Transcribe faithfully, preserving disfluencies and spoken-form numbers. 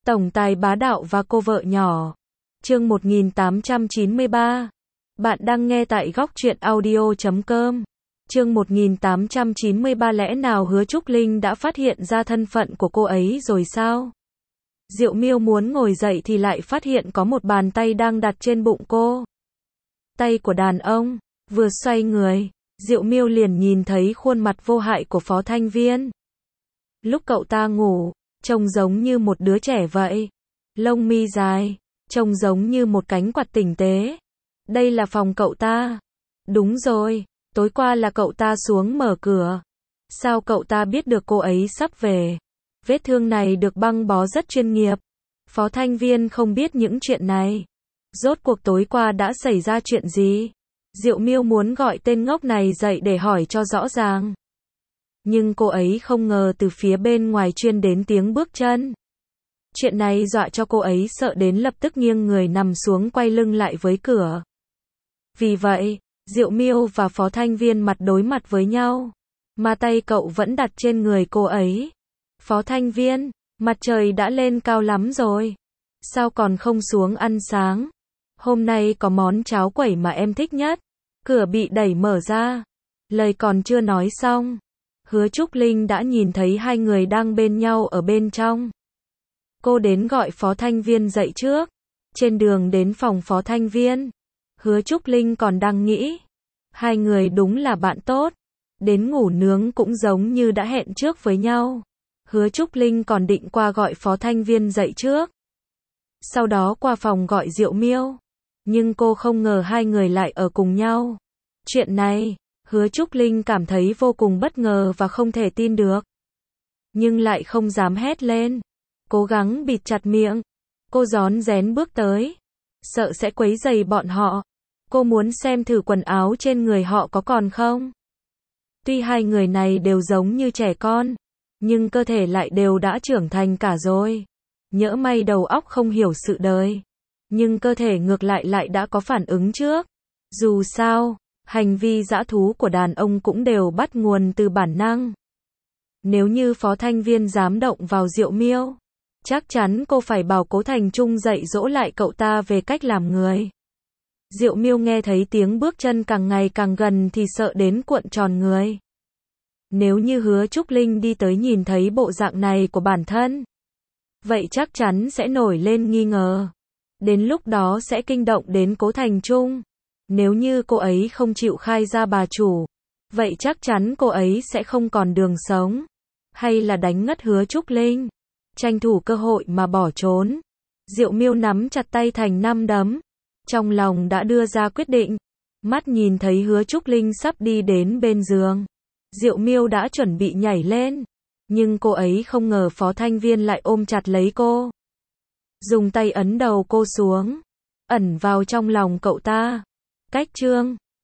Tổng tài bá đạo và cô vợ nhỏ. Chương một nghìn tám trăm chín mươi ba. Bạn đang nghe tại góc truyện audio chấm com. Chương một nghìn tám trăm chín mươi ba. Lẽ nào Hứa Trúc Linh đã phát hiện ra thân phận của cô ấy rồi sao? Diệu Miêu muốn ngồi dậy thì lại phát hiện có một bàn tay đang đặt trên bụng cô. Tay của đàn ông. Vừa xoay người, Diệu Miêu liền nhìn thấy khuôn mặt vô hại của Phó Thanh Viên. Lúc cậu ta ngủ, trông giống như một đứa trẻ vậy. Lông mi dài, trông giống như một cánh quạt tinh tế. Đây là phòng cậu ta. Đúng rồi, tối qua là cậu ta xuống mở cửa. Sao cậu ta biết được cô ấy sắp về? Vết thương này được băng bó rất chuyên nghiệp. Phó Thanh Viên không biết những chuyện này. Rốt cuộc tối qua đã xảy ra chuyện gì? Diệu Miêu muốn gọi tên ngốc này dậy để hỏi cho rõ ràng. Nhưng cô ấy không ngờ từ phía bên ngoài truyền đến tiếng bước chân. Chuyện này dọa cho cô ấy sợ đến lập tức nghiêng người nằm xuống quay lưng lại với cửa. Vì vậy, Diệu Miêu và Phó Thanh Viên mặt đối mặt với nhau. Mà tay cậu vẫn đặt trên người cô ấy. Phó Thanh Viên, mặt trời đã lên cao lắm rồi. Sao còn không xuống ăn sáng? Hôm nay có món cháo quẩy mà em thích nhất. Cửa bị đẩy mở ra. Lời còn chưa nói xong, Hứa Trúc Linh đã nhìn thấy hai người đang bên nhau ở bên trong. Cô đến gọi Phó Thanh Viên dậy trước. Trên đường đến phòng Phó Thanh Viên, Hứa Trúc Linh còn đang nghĩ. Hai người đúng là bạn tốt. Đến ngủ nướng cũng giống như đã hẹn trước với nhau. Hứa Trúc Linh còn định qua gọi Phó Thanh Viên dậy trước. Sau đó qua phòng gọi Diệu Miêu. Nhưng cô không ngờ hai người lại ở cùng nhau. Chuyện này, Hứa Trúc Linh cảm thấy vô cùng bất ngờ và không thể tin được. Nhưng lại không dám hét lên. Cố gắng bịt chặt miệng. Cô rón rén bước tới. Sợ sẽ quấy rầy bọn họ. Cô muốn xem thử quần áo trên người họ có còn không. Tuy hai người này đều giống như trẻ con, nhưng cơ thể lại đều đã trưởng thành cả rồi. Nhỡ may đầu óc không hiểu sự đời. Nhưng cơ thể ngược lại lại đã có phản ứng trước. Dù sao, hành vi dã thú của đàn ông cũng đều bắt nguồn từ bản năng. Nếu như Phó Thanh Viên dám động vào Diệu Miêu, chắc chắn cô phải bảo Cố Thành Trung dạy dỗ lại cậu ta về cách làm người. Diệu Miêu nghe thấy tiếng bước chân càng ngày càng gần thì sợ đến cuộn tròn người. Nếu như Hứa Trúc Linh đi tới nhìn thấy bộ dạng này của bản thân, vậy chắc chắn sẽ nổi lên nghi ngờ. Đến lúc đó sẽ kinh động đến Cố Thành Trung. Nếu như cô ấy không chịu khai ra bà chủ, vậy chắc chắn cô ấy sẽ không còn đường sống. Hay là đánh ngất Hứa Trúc Linh, tranh thủ cơ hội mà bỏ trốn. Diệu Miêu nắm chặt tay thành năm đấm. Trong lòng đã đưa ra quyết định. Mắt nhìn thấy Hứa Trúc Linh sắp đi đến bên giường, Diệu Miêu đã chuẩn bị nhảy lên. Nhưng cô ấy không ngờ Phó Thanh Viên lại ôm chặt lấy cô. Dùng tay ấn đầu cô xuống. Ẩn vào trong lòng cậu ta. Cách chương